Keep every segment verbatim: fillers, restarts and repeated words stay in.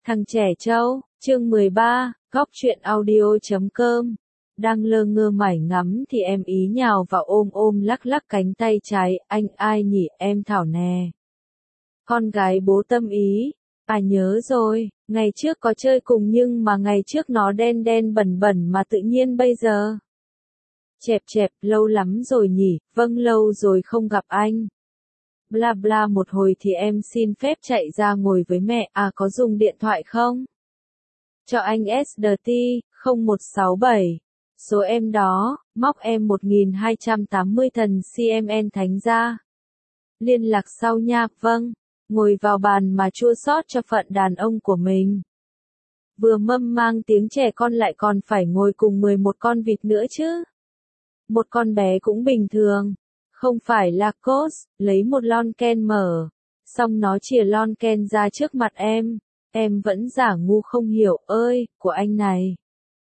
Thằng trẻ trâu, chương mười ba, góc truyện audio chấm com. Đang lơ ngơ mải ngắm thì em ý nhào vào ôm ôm lắc lắc cánh tay trái, anh ai nhỉ, em Thảo nè. Con gái bố Tâm Ý, à nhớ rồi, ngày trước có chơi cùng nhưng mà ngày trước nó đen đen bẩn bẩn mà tự nhiên bây giờ. Chẹp chẹp, lâu lắm rồi nhỉ, vâng lâu rồi không gặp anh. Bla bla một hồi thì em xin phép chạy ra ngồi với mẹ, à có dùng điện thoại không? Cho anh ét đê tê, không một sáu bảy. Số em đó, móc em một nghìn hai trăm tám mươi thần xê em en thánh ra. Liên lạc sau nha, vâng. Ngồi vào bàn mà chua xót cho phận đàn ông của mình. Vừa mâm mang tiếng trẻ con lại còn phải ngồi cùng mười một con vịt nữa chứ. Một con bé cũng bình thường. Không phải là cốt, lấy một lon ken mở. Xong nó chìa lon ken ra trước mặt em. Em vẫn giả ngu không hiểu, ơi, của anh này.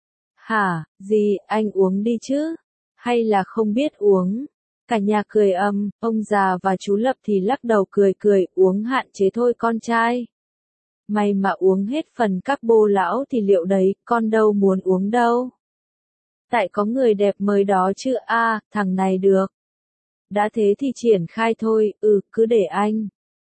Hả, gì, anh uống đi chứ? Hay là không biết uống? Cả nhà cười ầm, ông già và chú Lập thì lắc đầu cười cười, uống hạn chế thôi con trai. Mày mà uống hết phần các bô lão thì liệu đấy, con đâu muốn uống đâu. Tại có người đẹp mới đó chứ, a à, thằng này được. Đã thế thì triển khai thôi, ừ, cứ để anh.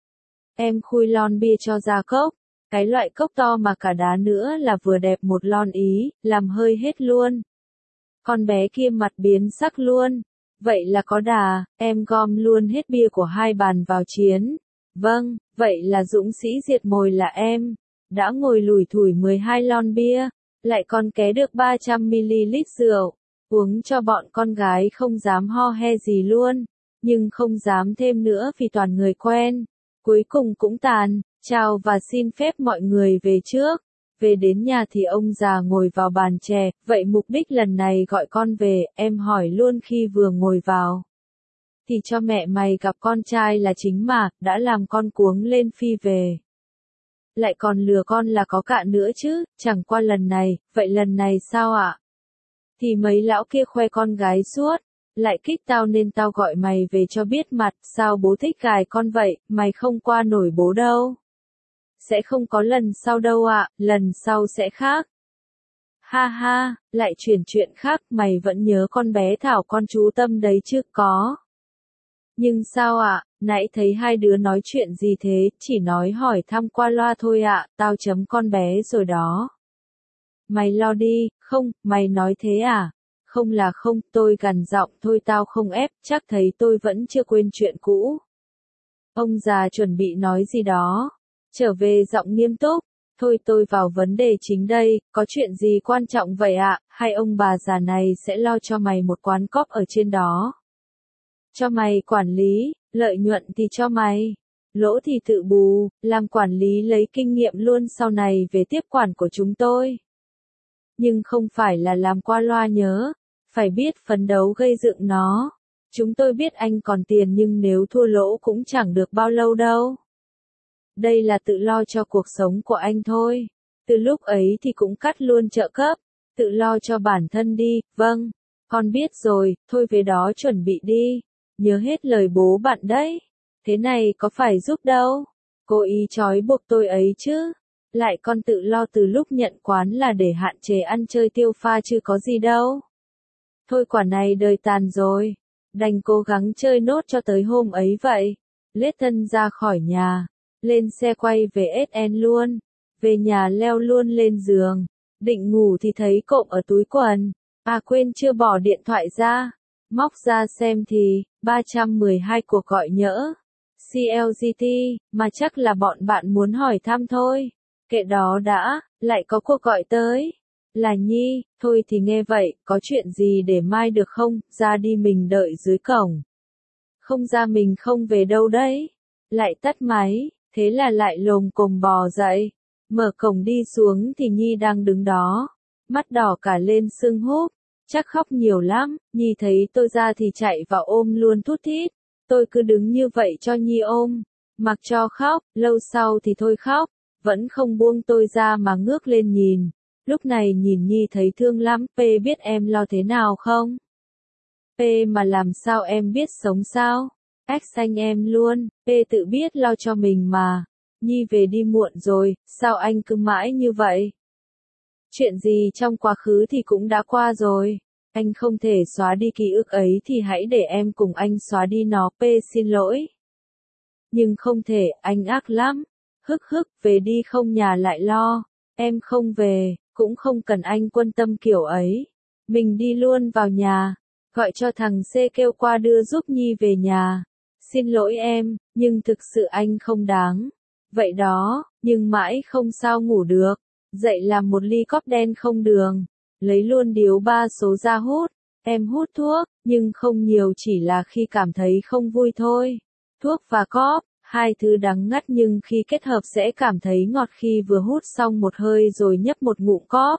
Em khui lon bia cho ra cốc. Cái loại cốc to mà cả đá nữa là vừa đẹp một lon ý, làm hơi hết luôn. Con bé kia mặt biến sắc luôn. Vậy là có đà, em gom luôn hết bia của hai bàn vào chiến. Vâng, vậy là dũng sĩ diệt mồi là em. Đã ngồi lủi thủi mười hai lon bia, lại còn ké được ba trăm mi li lít rượu. Uống cho bọn con gái không dám ho he gì luôn, nhưng không dám thêm nữa vì toàn người quen. Cuối cùng cũng tàn. Chào và xin phép mọi người về trước. Về đến nhà thì ông già ngồi vào bàn chè, vậy mục đích lần này gọi con về, em hỏi luôn khi vừa ngồi vào. Thì cho mẹ mày gặp con trai là chính mà, đã làm con cuống lên phi về. Lại còn lừa con là có cạ nữa chứ, chẳng qua lần này, vậy lần này sao ạ? Thì mấy lão kia khoe con gái suốt, lại kích tao nên tao gọi mày về cho biết mặt, sao bố thích gài con vậy, mày không qua nổi bố đâu. Sẽ không có lần sau đâu ạ, à, lần sau sẽ khác. Ha ha, lại chuyển chuyện khác, mày vẫn nhớ con bé Thảo con chú Tâm đấy chứ, có. Nhưng sao ạ, à, nãy thấy hai đứa nói chuyện gì thế, chỉ nói hỏi thăm qua loa thôi ạ, à, tao chấm con bé rồi đó. Mày lo đi, không, mày nói thế à? Không là không, tôi gằn giọng thôi tao không ép, chắc thấy tôi vẫn chưa quên chuyện cũ. Ông già chuẩn bị nói gì đó. Trở về giọng nghiêm túc, thôi tôi vào vấn đề chính đây, có chuyện gì quan trọng vậy ạ, à? Hay ông bà già này sẽ lo cho mày một quán cóp ở trên đó. Cho mày quản lý, lợi nhuận thì cho mày, lỗ thì tự bù, làm quản lý lấy kinh nghiệm luôn sau này về tiếp quản của chúng tôi. Nhưng không phải là làm qua loa nhớ, phải biết phấn đấu gây dựng nó. Chúng tôi biết anh còn tiền nhưng nếu thua lỗ cũng chẳng được bao lâu đâu. Đây là tự lo cho cuộc sống của anh thôi. Từ lúc ấy thì cũng cắt luôn trợ cấp. Tự lo cho bản thân đi, vâng. Con biết rồi, thôi về đó chuẩn bị đi. Nhớ hết lời bố bạn đấy. Thế này có phải giúp đâu. Cố ý trói buộc tôi ấy chứ. Lại con tự lo từ lúc nhận quán là để hạn chế ăn chơi tiêu pha chứ có gì đâu. Thôi quả này đời tàn rồi. Đành cố gắng chơi nốt cho tới hôm ấy vậy. Lết thân ra khỏi nhà. Lên xe quay về ét en luôn. Về nhà leo luôn lên giường. Định ngủ thì thấy cộm ở túi quần. À quên chưa bỏ điện thoại ra. Móc ra xem thì, ba trăm mười hai cuộc gọi nhỡ. xê lờ giê tê, mà chắc là bọn bạn muốn hỏi thăm thôi. Kệ đó đã, lại có cuộc gọi tới. Là Nhi, thôi thì nghe vậy, có chuyện gì để mai được không, ra đi mình đợi dưới cổng. Không ra mình không về đâu đấy. Lại tắt máy. Thế là lại lồm cồm bò dậy, mở cổng đi xuống thì Nhi đang đứng đó, mắt đỏ cả lên sưng húp, chắc khóc nhiều lắm, Nhi thấy tôi ra thì chạy vào ôm luôn thút thít, tôi cứ đứng như vậy cho Nhi ôm, mặc cho khóc, lâu sau thì thôi khóc, vẫn không buông tôi ra mà ngước lên nhìn, lúc này nhìn Nhi thấy thương lắm, P biết em lo thế nào không? P mà làm sao em biết sống sao? Ách xanh em luôn, P tự biết lo cho mình mà. Nhi về đi muộn rồi, sao anh cứ mãi như vậy? Chuyện gì trong quá khứ thì cũng đã qua rồi. Anh không thể xóa đi ký ức ấy thì hãy để em cùng anh xóa đi nó. P xin lỗi. Nhưng không thể, anh ác lắm. Hức hức, về đi không nhà lại lo. Em không về, cũng không cần anh quan tâm kiểu ấy. Mình đi luôn vào nhà. Gọi cho thằng C kêu qua đưa giúp Nhi về nhà. Xin lỗi em, nhưng thực sự anh không đáng. Vậy đó, nhưng mãi không sao ngủ được. Dậy làm một ly cóp đen không đường. Lấy luôn điếu ba số ra hút. Em hút thuốc, nhưng không nhiều, chỉ là khi cảm thấy không vui thôi. Thuốc và cóp, hai thứ đắng ngắt nhưng khi kết hợp sẽ cảm thấy ngọt khi vừa hút xong một hơi rồi nhấp một ngụm cóp.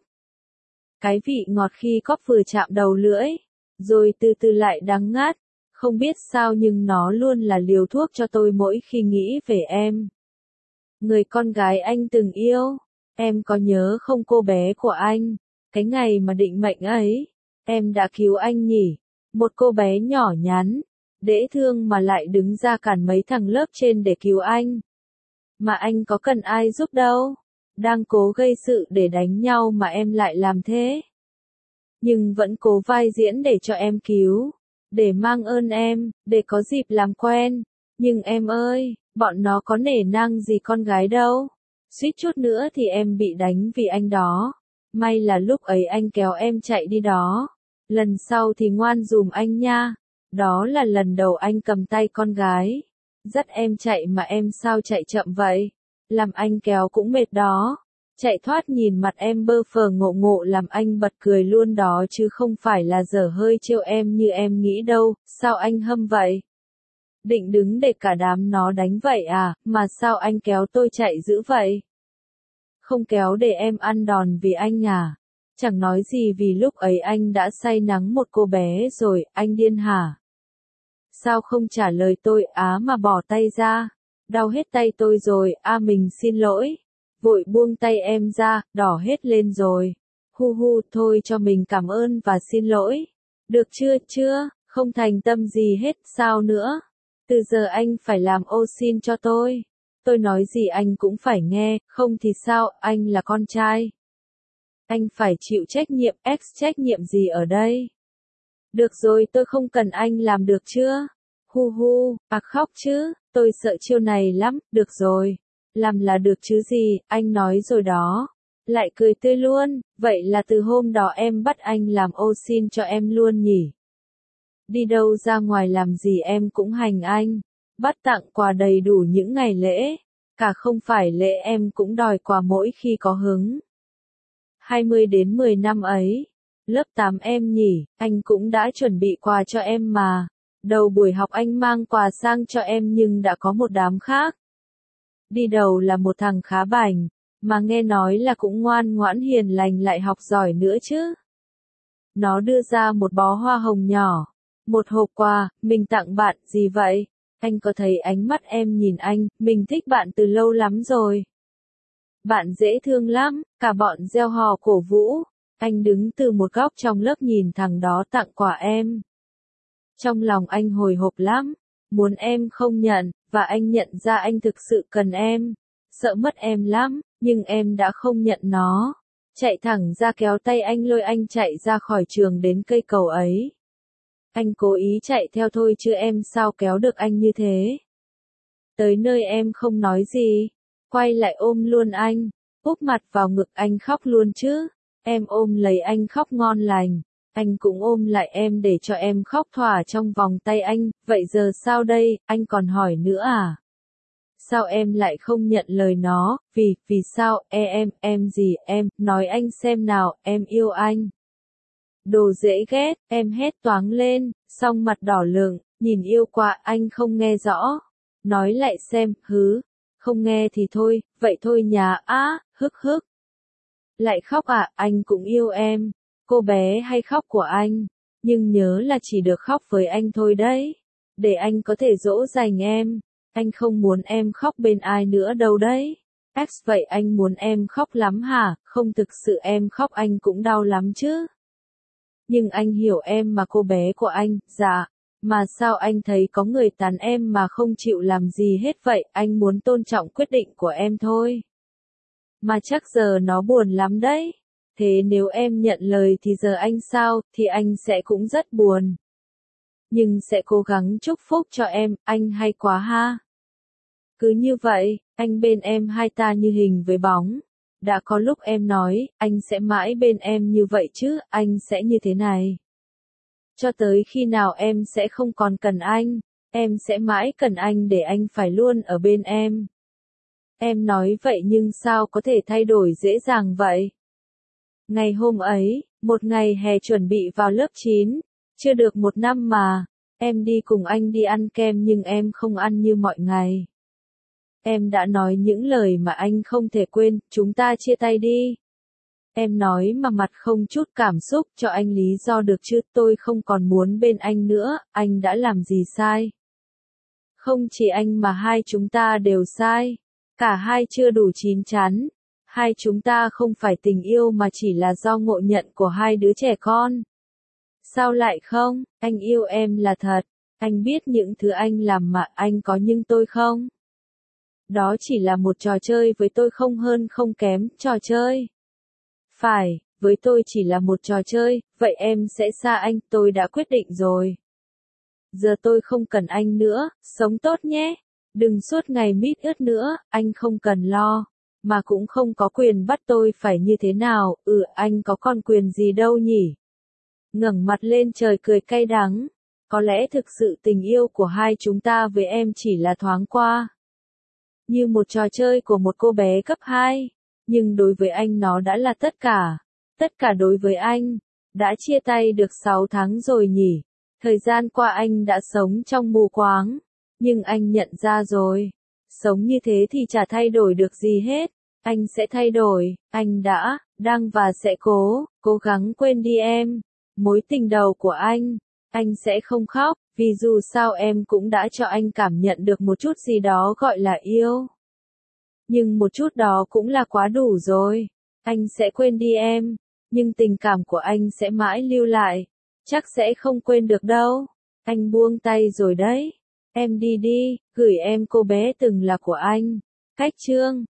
Cái vị ngọt khi cóp vừa chạm đầu lưỡi, rồi từ từ lại đắng ngắt. Không biết sao nhưng nó luôn là liều thuốc cho tôi mỗi khi nghĩ về em. Người con gái anh từng yêu, em có nhớ không cô bé của anh? Cái ngày mà định mệnh ấy, em đã cứu anh nhỉ? Một cô bé nhỏ nhắn, dễ thương mà lại đứng ra cản mấy thằng lớp trên để cứu anh. Mà anh có cần ai giúp đâu. Đang cố gây sự để đánh nhau mà em lại làm thế. Nhưng vẫn cố vai diễn để cho em cứu. Để mang ơn em, để có dịp làm quen. Nhưng em ơi, bọn nó có nể nang gì con gái đâu. Suýt chút nữa thì em bị đánh vì anh đó. May là lúc ấy anh kéo em chạy đi đó. Lần sau thì ngoan dùm anh nha. Đó là lần đầu anh cầm tay con gái. Dắt em chạy mà em sao chạy chậm vậy? Làm anh kéo cũng mệt đó. Chạy thoát nhìn mặt em bơ phờ ngộ ngộ làm anh bật cười luôn đó chứ không phải là dở hơi trêu em như em nghĩ đâu. Sao anh hâm vậy? Định đứng để cả đám nó đánh vậy à, mà sao anh kéo tôi chạy dữ vậy? Không kéo để em ăn đòn vì anh à? Chẳng nói gì vì lúc ấy anh đã say nắng một cô bé rồi, anh điên hả? Sao không trả lời tôi á mà bỏ tay ra? Đau hết tay tôi rồi, a mình xin lỗi. Vội buông tay em ra, đỏ hết lên rồi. Hu hu, thôi cho mình cảm ơn và xin lỗi. Được chưa, chưa, không thành tâm gì hết, sao nữa? Từ giờ anh phải làm ô xin cho tôi. Tôi nói gì anh cũng phải nghe, không thì sao, anh là con trai. Anh phải chịu trách nhiệm, X trách nhiệm gì ở đây? Được rồi, tôi không cần anh làm được chưa? Hu hu, à khóc chứ, tôi sợ chiêu này lắm, được rồi. Làm là được chứ gì, anh nói rồi đó. Lại cười tươi luôn, vậy là từ hôm đó em bắt anh làm ô xin cho em luôn nhỉ? Đi đâu ra ngoài làm gì em cũng hành anh. Bắt tặng quà đầy đủ những ngày lễ. Cả không phải lễ em cũng đòi quà mỗi khi có hứng. hai mươi đến mười năm ấy. Lớp tám em nhỉ, anh cũng đã chuẩn bị quà cho em mà. Đầu buổi học anh mang quà sang cho em nhưng đã có một đám khác. Đi đầu là một thằng khá bảnh, mà nghe nói là cũng ngoan ngoãn hiền lành lại học giỏi nữa chứ. Nó đưa ra một bó hoa hồng nhỏ, một hộp quà, mình tặng bạn, gì vậy? Anh có thấy ánh mắt em nhìn anh, mình thích bạn từ lâu lắm rồi. Bạn dễ thương lắm, cả bọn reo hò cổ vũ. Anh đứng từ một góc trong lớp nhìn thằng đó tặng quà em. Trong lòng anh hồi hộp lắm, muốn em không nhận, và anh nhận ra anh thực sự cần em. Sợ mất em lắm, nhưng em đã không nhận nó. Chạy thẳng ra kéo tay anh lôi anh chạy ra khỏi trường đến cây cầu ấy. Anh cố ý chạy theo thôi chứ em sao kéo được anh như thế. Tới nơi em không nói gì, quay lại ôm luôn anh, úp mặt vào ngực anh khóc luôn chứ. Em ôm lấy anh khóc ngon lành, anh cũng ôm lại em để cho em khóc thỏa trong vòng tay anh. Vậy giờ sao đây, anh còn hỏi nữa à? Sao em lại không nhận lời nó, vì, vì sao, e em, em gì, em, nói anh xem nào, em yêu anh. Đồ dễ ghét, em hét toáng lên, song mặt đỏ lựng, nhìn yêu quá, anh không nghe rõ. Nói lại xem, hứ, không nghe thì thôi, vậy thôi nhà, á, hức hức. Lại khóc à, anh cũng yêu em, cô bé hay khóc của anh, nhưng nhớ là chỉ được khóc với anh thôi đấy, để anh có thể dỗ dành em, anh không muốn em khóc bên ai nữa đâu đấy. X vậy anh muốn em khóc lắm hả, không thực sự em khóc anh cũng đau lắm chứ. Nhưng anh hiểu em mà cô bé của anh, dạ. Mà sao anh thấy có người tán em mà không chịu làm gì hết vậy, anh muốn tôn trọng quyết định của em thôi. Mà chắc giờ nó buồn lắm đấy. Thế nếu em nhận lời thì giờ anh sao, thì anh sẽ cũng rất buồn. Nhưng sẽ cố gắng chúc phúc cho em, anh hay quá ha. Cứ như vậy, anh bên em hai ta như hình với bóng. Đã có lúc em nói, anh sẽ mãi bên em như vậy chứ, anh sẽ như thế này. Cho tới khi nào em sẽ không còn cần anh, em sẽ mãi cần anh để anh phải luôn ở bên em. Em nói vậy nhưng sao có thể thay đổi dễ dàng vậy? Ngày hôm ấy, một ngày hè chuẩn bị vào lớp chín, chưa được một năm mà, em đi cùng anh đi ăn kem nhưng em không ăn như mọi ngày. Em đã nói những lời mà anh không thể quên, chúng ta chia tay đi. Em nói mà mặt không chút cảm xúc, cho anh lý do được chứ, tôi không còn muốn bên anh nữa, anh đã làm gì sai? Không chỉ anh mà hai chúng ta đều sai. Cả hai chưa đủ chín chắn. Hai chúng ta không phải tình yêu mà chỉ là do ngộ nhận của hai đứa trẻ con. Sao lại không? Anh yêu em là thật. Anh biết những thứ anh làm mà anh có nhưng tôi không. Đó chỉ là một trò chơi với tôi không hơn không kém, trò chơi. Phải, với tôi chỉ là một trò chơi, vậy em sẽ xa anh, tôi đã quyết định rồi. Giờ tôi không cần anh nữa, sống tốt nhé. Đừng suốt ngày mít ướt nữa, anh không cần lo. Mà cũng không có quyền bắt tôi phải như thế nào, ừ anh có còn quyền gì đâu nhỉ. Ngẩng mặt lên trời cười cay đắng. Có lẽ thực sự tình yêu của hai chúng ta với em chỉ là thoáng qua. Như một trò chơi của một cô bé cấp hai. Nhưng đối với anh nó đã là tất cả. Tất cả đối với anh. Đã chia tay được sáu tháng rồi nhỉ. Thời gian qua anh đã sống trong mù quáng. Nhưng anh nhận ra rồi. Sống như thế thì chả thay đổi được gì hết. Anh sẽ thay đổi. Anh đã, đang và sẽ cố, cố gắng quên đi em. Mối tình đầu của anh. Anh sẽ không khóc. Vì dù sao em cũng đã cho anh cảm nhận được một chút gì đó gọi là yêu. Nhưng một chút đó cũng là quá đủ rồi. Anh sẽ quên đi em. Nhưng tình cảm của anh sẽ mãi lưu lại. Chắc sẽ không quên được đâu. Anh buông tay rồi đấy. Em đi đi, gửi em cô bé từng là của anh. Cách chương